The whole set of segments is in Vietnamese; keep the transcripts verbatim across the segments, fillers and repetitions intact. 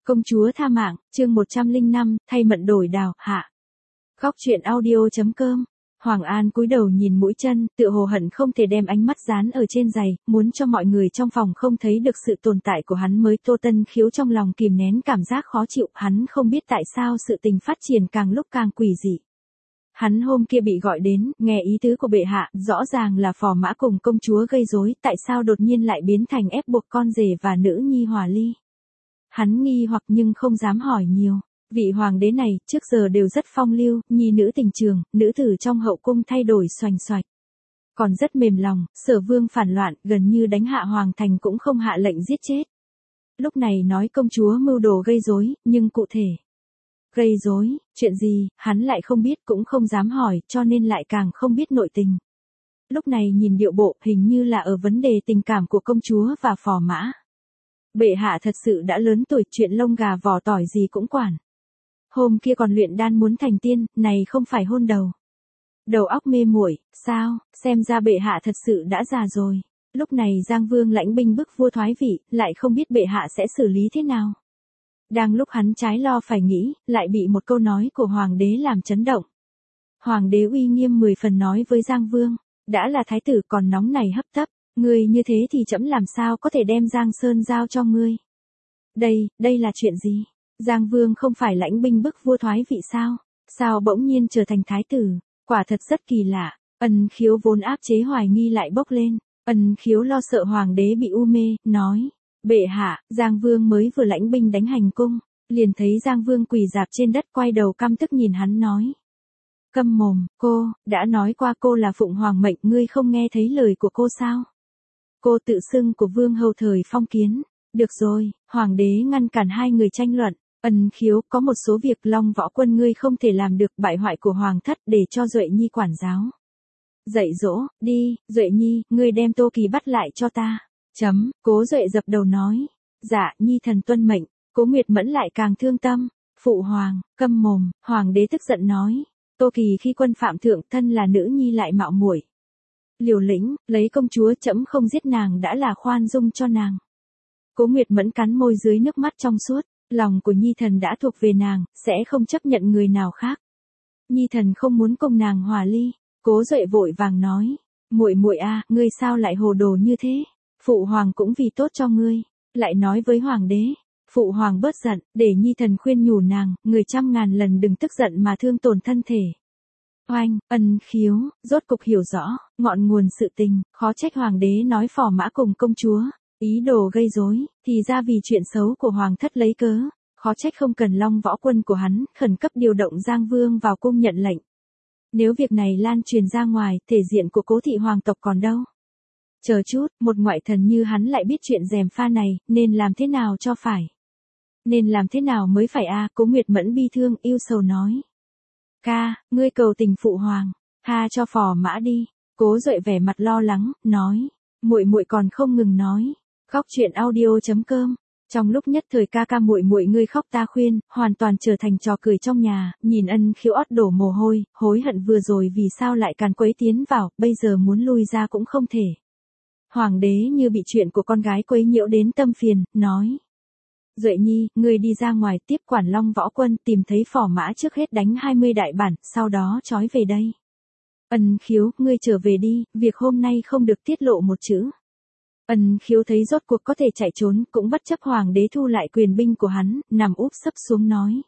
Công chúa tha mạng, chương một trăm lẻ năm, thay mận đổi đào, hạ. Góc truyện audio chấm com. Hoàng An cúi đầu nhìn mũi chân, tựa hồ hận không thể đem ánh mắt dán ở trên giày, muốn cho mọi người trong phòng không thấy được sự tồn tại của hắn mới. Tô Tân Khiếu trong lòng kìm nén cảm giác khó chịu, hắn không biết tại sao sự tình phát triển càng lúc càng quỷ dị. Hắn hôm kia bị gọi đến, nghe ý tứ của bệ hạ, rõ ràng là phò mã cùng công chúa gây rối, tại sao đột nhiên lại biến thành ép buộc con rể và nữ nhi hòa ly. Hắn nghi hoặc nhưng không dám hỏi nhiều. Vị hoàng đế này, trước giờ đều rất phong lưu, nhi nữ tình trường, nữ tử trong hậu cung thay đổi xoành xoạch. Còn rất mềm lòng, Sở Vương phản loạn, gần như đánh hạ hoàng thành cũng không hạ lệnh giết chết. Lúc này nói công chúa mưu đồ gây rối, nhưng cụ thể gây rối, chuyện gì, hắn lại không biết cũng không dám hỏi, cho nên lại càng không biết nội tình. Lúc này nhìn điệu bộ, hình như là ở vấn đề tình cảm của công chúa và phò mã. Bệ hạ thật sự đã lớn tuổi, chuyện lông gà vỏ tỏi gì cũng quản. Hôm kia còn luyện đan muốn thành tiên, này không phải hôn đầu. Đầu óc mê muội, sao, xem ra bệ hạ thật sự đã già rồi. Lúc này Giang Vương lãnh binh bức vua thoái vị, lại không biết bệ hạ sẽ xử lý thế nào. Đang lúc hắn trái lo phải nghĩ, lại bị một câu nói của hoàng đế làm chấn động. Hoàng đế uy nghiêm mười phần nói với Giang Vương, đã là thái tử còn nóng này hấp tấp, ngươi như thế thì trẫm làm sao có thể đem Giang Sơn giao cho ngươi. Đây, đây là chuyện gì? Giang Vương không phải lãnh binh bức vua thoái vị sao? Sao bỗng nhiên trở thành thái tử? Quả thật rất kỳ lạ. Ân Khiếu vốn áp chế hoài nghi lại bốc lên. Ân Khiếu lo sợ hoàng đế bị u mê, nói, bệ hạ, Giang Vương mới vừa lãnh binh đánh hành cung, liền thấy Giang Vương quỳ rạp trên đất, quay đầu căm tức nhìn hắn nói. Câm mồm, cô, đã nói qua cô là phụng hoàng mệnh, ngươi không nghe thấy lời của cô sao? Cô tự xưng của vương hầu thời phong kiến. Được rồi, hoàng đế ngăn cản hai người tranh luận. Ân Khiếu, có một số việc Long Võ Quân ngươi không thể làm được, bại hoại của hoàng thất, để cho Duệ Nhi quản giáo. Dạy dỗ, đi, Duệ Nhi, ngươi đem Tô Kỳ bắt lại cho ta. Chấm, Cố Duệ dập đầu nói. Dạ, Nhi thần tuân mệnh. Cố Nguyệt Mẫn lại càng thương tâm. Phụ hoàng, câm mồm, hoàng đế tức giận nói. Tô Kỳ khi quân phạm thượng, thân là nữ nhi lại mạo muội, liều lĩnh, lấy công chúa, trẫm không giết nàng đã là khoan dung cho nàng. Cố Nguyệt Mẫn cắn môi dưới nước mắt trong suốt, lòng của Nhi thần đã thuộc về nàng, sẽ không chấp nhận người nào khác. Nhi thần không muốn cùng nàng hòa ly. Cố Duệ vội vàng nói, muội muội a, ngươi sao lại hồ đồ như thế? Phụ hoàng cũng vì tốt cho ngươi. Lại nói với hoàng đế, phụ hoàng bớt giận, để Nhi thần khuyên nhủ nàng, người trăm ngàn lần đừng tức giận mà thương tổn thân thể. Oanh, Ân Khiếu, rốt cục hiểu rõ, ngọn nguồn sự tình, khó trách hoàng đế nói phò mã cùng công chúa, ý đồ gây rối, thì ra vì chuyện xấu của hoàng thất lấy cớ, khó trách không cần Long Võ Quân của hắn, khẩn cấp điều động Giang Vương vào cung nhận lệnh. Nếu việc này lan truyền ra ngoài, thể diện của Cố thị hoàng tộc còn đâu. Chờ chút, một ngoại thần như hắn lại biết chuyện gièm pha này, nên làm thế nào cho phải? Nên làm thế nào mới phải a? Cố Nguyệt Mẫn bi thương, yêu sầu nói. Ca, ngươi cầu tình phụ hoàng, tha cho phò mã đi. Cố Duệ vẻ mặt lo lắng, nói, muội muội còn không ngừng nói. Góc truyện audio chấm com. Trong lúc nhất thời ca ca muội muội ngươi khóc ta khuyên, hoàn toàn trở thành trò cười trong nhà, nhìn Ân Khiếu ót đổ mồ hôi, hối hận vừa rồi vì sao lại càn quấy tiến vào, bây giờ muốn lui ra cũng không thể. Hoàng đế như bị chuyện của con gái quấy nhiễu đến tâm phiền, nói. Duệ Nhi, ngươi đi ra ngoài tiếp quản Long Võ Quân, tìm thấy phò mã trước hết đánh hai mươi đại bản, sau đó trói về đây. Ân Khiếu, ngươi trở về đi, việc hôm nay không được tiết lộ một chữ. Ân Khiếu thấy rốt cuộc có thể chạy trốn, cũng bất chấp hoàng đế thu lại quyền binh của hắn, nằm úp sấp xuống nói.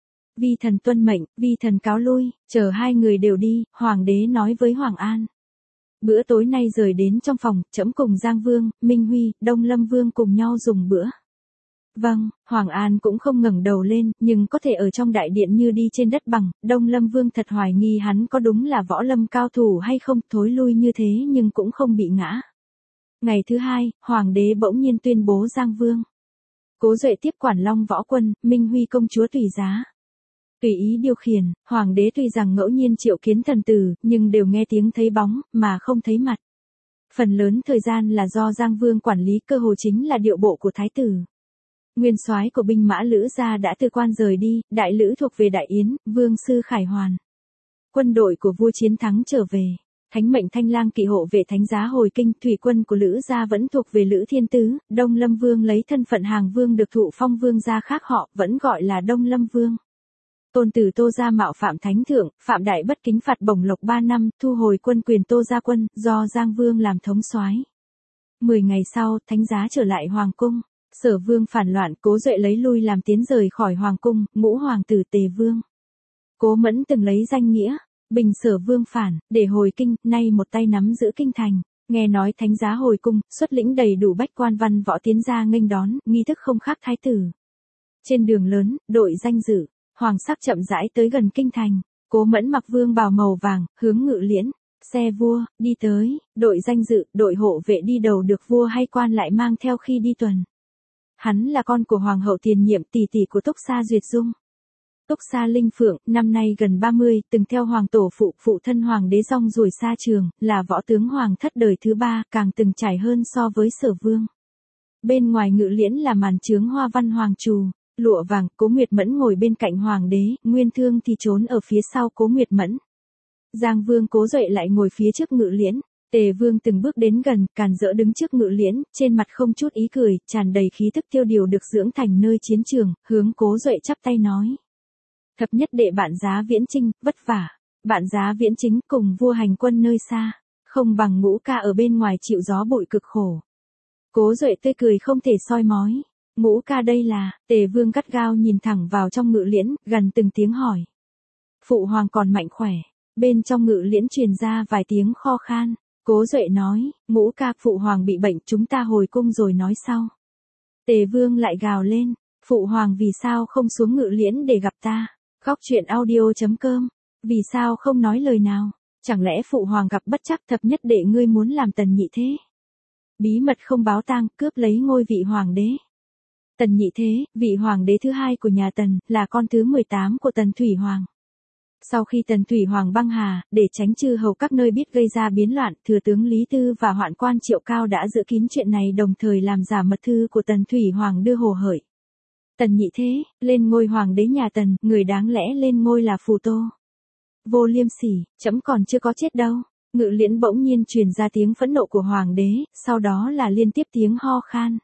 Vi thần tuân mệnh, vi thần cáo lui, chờ hai người đều đi, hoàng đế nói với Hoàng An. Bữa tối nay rời đến trong phòng, trẫm cùng Giang Vương, Minh Huy, Đông Lâm Vương cùng nhau dùng bữa. Vâng, Hoàng An cũng không ngẩng đầu lên, nhưng có thể ở trong đại điện như đi trên đất bằng, Đông Lâm Vương thật hoài nghi hắn có đúng là võ lâm cao thủ hay không, thối lui như thế nhưng cũng không bị ngã. Ngày thứ hai, Hoàng đế bỗng nhiên tuyên bố Giang Vương. Cố Duệ tiếp quản Long Võ Quân, Minh Huy công chúa tùy giá. Tùy ý điều khiển, Hoàng đế tuy rằng ngẫu nhiên triệu kiến thần tử, nhưng đều nghe tiếng thấy bóng, mà không thấy mặt. Phần lớn thời gian là do Giang Vương quản lý, cơ hồ chính là điệu bộ của thái tử. Nguyên soái của binh mã Lữ gia đã từ quan rời đi, đại lữ thuộc về Đại Yến, Vương sư Khải Hoàn. Quân đội của vua chiến thắng trở về. Thánh mệnh Thanh Lang kỵ hộ vệ thánh giá hồi kinh, thủy quân của Lữ gia vẫn thuộc về Lữ Thiên Tứ, Đông Lâm Vương lấy thân phận hàng vương được thụ phong vương gia khác họ, vẫn gọi là Đông Lâm Vương. Tôn tử Tô gia mạo phạm thánh thượng, phạm đại bất kính phạt bổng lộc ba năm, thu hồi quân quyền Tô gia quân, do Giang Vương làm thống soái. Mười ngày sau, thánh giá trở lại hoàng cung. Sở Vương phản loạn, Cố Duệ lấy lui làm tiến rời khỏi hoàng cung, ngũ hoàng tử Tề Vương. Cố Mẫn từng lấy danh nghĩa bình Sở Vương phản, để hồi kinh, nay một tay nắm giữ kinh thành. Nghe nói thánh giá hồi cung, xuất lĩnh đầy đủ bách quan văn võ tiến ra nghênh đón, nghi thức không khác thái tử. Trên đường lớn, đội danh dự, hoàng sắc chậm rãi tới gần kinh thành. Cố Mẫn mặc vương bào màu vàng, hướng Ngự Liễn, xe vua, đi tới, đội danh dự, đội hộ vệ đi đầu được vua hay quan lại mang theo khi đi tuần. Hắn là con của hoàng hậu tiền nhiệm, tỷ tỷ của Túc Sa Duyệt Dung. Túc Sa Linh Phượng, năm nay gần ba mươi, từng theo hoàng tổ phụ, phụ thân hoàng đế Dong Ruổi Sa Trường, là võ tướng hoàng thất đời thứ ba, càng từng trải hơn so với Sở Vương. Bên ngoài Ngự Liễn là màn chướng hoa văn hoàng trù, lụa vàng, Cố Nguyệt Mẫn ngồi bên cạnh hoàng đế, Nguyên Thương thì trốn ở phía sau Cố Nguyệt Mẫn. Giang Vương Cố Duệ lại ngồi phía trước Ngự Liễn. Tề Vương từng bước đến gần, càn rỡ đứng trước Ngự Liễn, trên mặt không chút ý cười, tràn đầy khí tức tiêu điều được dưỡng thành nơi chiến trường, hướng Cố Duệ chắp tay nói. Thập nhất đệ bạn giá Viễn Chinh, vất vả. Bạn giá Viễn Chính cùng vua hành quân nơi xa, không bằng Ngũ ca ở bên ngoài chịu gió bụi cực khổ. Cố Duệ tươi cười không thể soi mói. Ngũ ca đây là, Tề Vương gắt gao nhìn thẳng vào trong Ngự Liễn, gần từng tiếng hỏi. Phụ hoàng còn mạnh khỏe. Bên trong Ngự Liễn truyền ra vài tiếng kho khan. Cố Duệ nói, Ngũ ca, phụ hoàng bị bệnh, chúng ta hồi cung rồi nói sau. Tề Vương lại gào lên, phụ hoàng vì sao không xuống Ngự Liễn để gặp ta? Góc truyện audio chấm com, vì sao không nói lời nào? Chẳng lẽ phụ hoàng gặp bất trắc, thập nhất đệ ngươi muốn làm tần nhị thế? Bí mật không báo tang, cướp lấy ngôi vị hoàng đế. Tần nhị thế, vị hoàng đế thứ hai của nhà Tần, là con thứ mười tám của Tần Thủy Hoàng. Sau khi Tần Thủy Hoàng băng hà, để tránh chư hầu các nơi biết gây ra biến loạn, thừa tướng Lý Tư và hoạn quan Triệu Cao đã dự kín chuyện này, đồng thời làm giả mật thư của Tần Thủy Hoàng đưa Hồ Hởi. Tần nhị thế, lên ngôi hoàng đế nhà Tần, người đáng lẽ lên ngôi là Phù Tô. Vô liêm sỉ, trẫm còn chưa có chết đâu. Ngự Liễn bỗng nhiên truyền ra tiếng phẫn nộ của hoàng đế, sau đó là liên tiếp tiếng ho khan.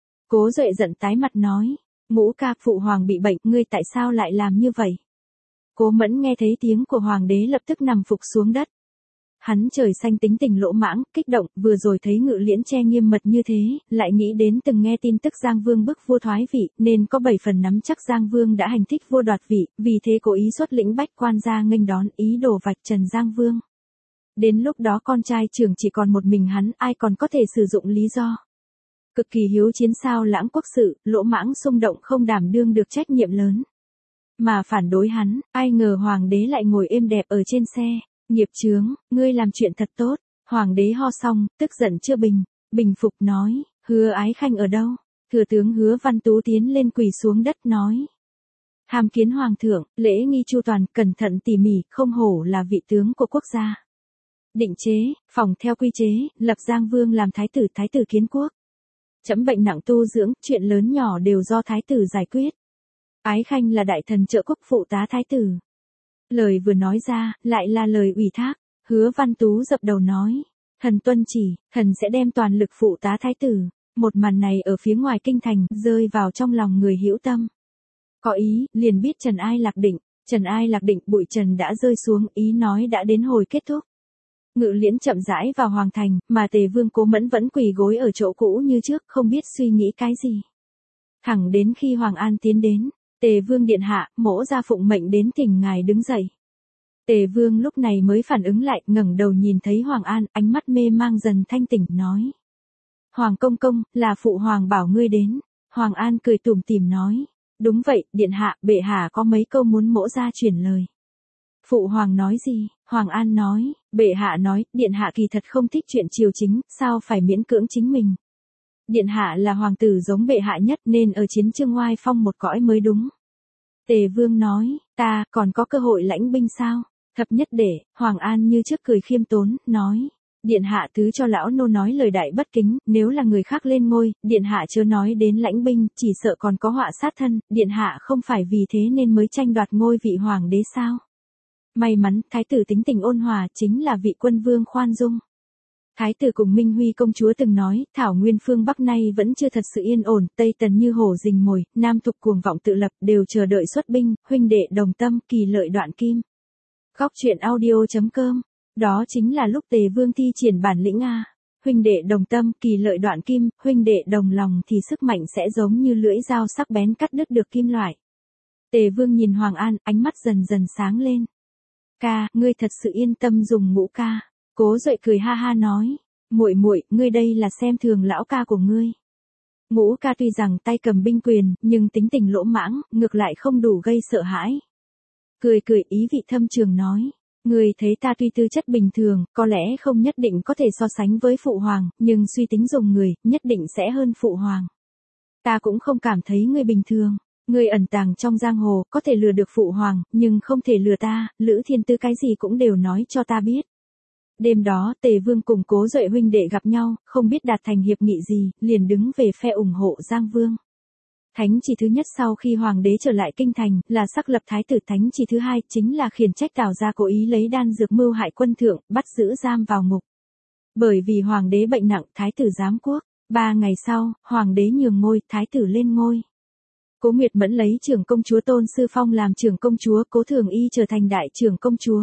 Cố Duệ giận tái mặt nói, Ngũ ca, phụ hoàng bị bệnh, ngươi tại sao lại làm như vậy? Cố Mẫn nghe thấy tiếng của hoàng đế lập tức nằm phục xuống đất. Hắn trời xanh tính tình lỗ mãng, kích động, vừa rồi thấy Ngự Liễn che nghiêm mật như thế, lại nghĩ đến từng nghe tin tức Giang Vương bức vua thoái vị, nên có bảy phần nắm chắc Giang Vương đã hành thích vua đoạt vị, vì thế cố ý xuất lĩnh bách quan ra nghênh đón, ý đồ vạch trần Giang Vương. Đến lúc đó con trai trưởng chỉ còn một mình hắn, ai còn có thể sử dụng lý do. Cực kỳ hiếu chiến sao lãng quốc sự, lỗ mãng xung động không đảm đương được trách nhiệm lớn. Mà phản đối hắn, ai ngờ hoàng đế lại ngồi êm đẹp ở trên xe. Nghiệp chướng, ngươi làm chuyện thật tốt. Hoàng đế ho xong, tức giận chưa bình, bình phục nói, Hứa Ái Khanh ở đâu? Thừa tướng Hứa Văn Tú tiến lên quỳ xuống đất nói. Hàm kiến hoàng thượng, lễ nghi chu toàn, cẩn thận tỉ mỉ, không hổ là vị tướng của quốc gia. Định chế, phòng theo quy chế, lập Giang Vương làm thái tử, thái tử kiến quốc. Chấm bệnh nặng tu dưỡng, chuyện lớn nhỏ đều do thái tử giải quyết. Ái Khanh là đại thần trợ quốc, phụ tá thái tử. Lời vừa nói ra, lại là lời ủy thác. Hứa Văn Tú dập đầu nói, thần tuân chỉ, thần sẽ đem toàn lực phụ tá thái tử. Một màn này ở phía ngoài kinh thành, rơi vào trong lòng người hữu tâm. Có ý, liền biết Trần Ai Lạc Định. Trần Ai Lạc Định, bụi trần đã rơi xuống, ý nói đã đến hồi kết thúc. Ngự Liễn chậm rãi vào hoàng thành, mà Tề Vương Cố Mẫn vẫn quỳ gối ở chỗ cũ như trước, không biết suy nghĩ cái gì. Thẳng đến khi Hoàng An tiến đến, Tề Vương điện hạ, mỗ ra phụng mệnh đến thỉnh ngài đứng dậy. Tề Vương lúc này mới phản ứng lại, ngẩng đầu nhìn thấy Hoàng An, ánh mắt mê mang dần thanh tỉnh, nói. Hoàng công công, là phụ hoàng bảo ngươi đến. Hoàng An cười tủm tỉm nói. Đúng vậy, điện hạ, bệ hạ có mấy câu muốn mỗ ra chuyển lời. Phụ hoàng nói gì? Hoàng An nói, bệ hạ nói, điện hạ kỳ thật không thích chuyện triều chính, sao phải miễn cưỡng chính mình. Điện hạ là hoàng tử giống bệ hạ nhất nên ở chiến trường oai phong một cõi mới đúng. Tề Vương nói, ta còn có cơ hội lãnh binh sao? Thập nhất đệ, Hoàng An như trước cười khiêm tốn, nói. Điện hạ thứ cho lão nô nói lời đại bất kính, nếu là người khác lên ngôi, điện hạ chớ nói đến lãnh binh, chỉ sợ còn có họa sát thân, điện hạ không phải vì thế nên mới tranh đoạt ngôi vị hoàng đế sao? May mắn, thái tử tính tình ôn hòa, chính là vị quân vương khoan dung. Thái tử cùng Minh Huy công chúa từng nói, thảo nguyên phương Bắc nay vẫn chưa thật sự yên ổn, Tây Tần như hổ rình mồi, Nam Thục cuồng vọng tự lập, đều chờ đợi xuất binh, huynh đệ đồng tâm, kỳ lợi đoạn kim. Góc truyện audio.com, đó chính là lúc Tề Vương thi triển bản lĩnh a. Huynh đệ đồng tâm, kỳ lợi đoạn kim, huynh đệ đồng lòng thì sức mạnh sẽ giống như lưỡi dao sắc bén cắt đứt được kim loại. Tề Vương nhìn Hoàng An, ánh mắt dần dần sáng lên. Ca, ngươi thật sự yên tâm dùng Ngũ ca. Cố Duệ cười ha ha nói, muội muội, ngươi đây là xem thường lão ca của ngươi. Ngũ ca tuy rằng tay cầm binh quyền, nhưng tính tình lỗ mãng, ngược lại không đủ gây sợ hãi. Cười cười ý vị thâm trường nói, ngươi thấy ta tuy tư chất bình thường, có lẽ không nhất định có thể so sánh với phụ hoàng, nhưng suy tính dùng người, nhất định sẽ hơn phụ hoàng. Ta cũng không cảm thấy ngươi bình thường. Ngươi ẩn tàng trong giang hồ, có thể lừa được phụ hoàng, nhưng không thể lừa ta, Lữ Thiên Tư cái gì cũng đều nói cho ta biết. Đêm đó, Tề Vương cùng Cố Duệ huynh đệ gặp nhau, không biết đạt thành hiệp nghị gì, liền đứng về phe ủng hộ Giang Vương. Thánh chỉ thứ nhất sau khi hoàng đế trở lại kinh thành, là xác lập thái tử. Thánh chỉ thứ hai, chính là khiển trách Tào gia cố ý lấy đan dược mưu hại quân thượng, bắt giữ giam vào ngục. Bởi vì hoàng đế bệnh nặng, thái tử giám quốc. Ba ngày sau, hoàng đế nhường ngôi, thái tử lên ngôi. Cố Nguyệt Mẫn lấy trưởng công chúa Tôn Sư Phong làm trưởng công chúa, Cố Thường Y trở thành đại trưởng công chúa.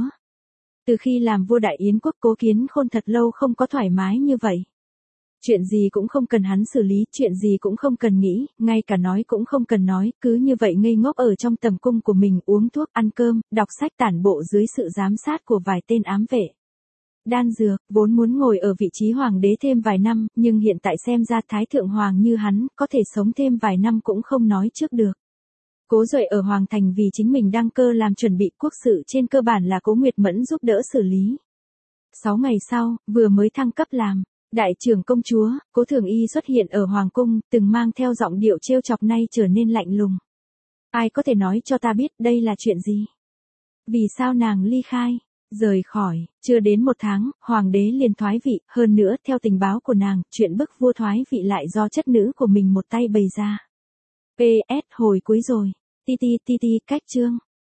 Từ khi làm vua Đại Yến quốc, Cố Kiến Khôn thật lâu không có thoải mái như vậy. Chuyện gì cũng không cần hắn xử lý, chuyện gì cũng không cần nghĩ, ngay cả nói cũng không cần nói, cứ như vậy ngây ngốc ở trong tầm cung của mình, uống thuốc, ăn cơm, đọc sách tản bộ dưới sự giám sát của vài tên ám vệ. Đan dược, vốn muốn ngồi ở vị trí hoàng đế thêm vài năm, nhưng hiện tại xem ra thái thượng hoàng như hắn, có thể sống thêm vài năm cũng không nói trước được. Cố Duệ ở Hoàng Thành vì chính mình đăng cơ làm chuẩn bị, quốc sự trên cơ bản là Cố Nguyệt Mẫn giúp đỡ xử lý. Sáu ngày sau, vừa mới thăng cấp làm đại trưởng công chúa, Cố Thường Y xuất hiện ở Hoàng Cung, từng mang theo giọng điệu trêu chọc nay trở nên lạnh lùng. Ai có thể nói cho ta biết đây là chuyện gì? Vì sao nàng ly khai? Rời khỏi, chưa đến một tháng, hoàng đế liền thoái vị, hơn nữa, theo tình báo của nàng, chuyện bức vua thoái vị lại do chất nữ của mình một tay bày ra. pê ét hồi cuối rồi. Ti ti ti ti cách chương.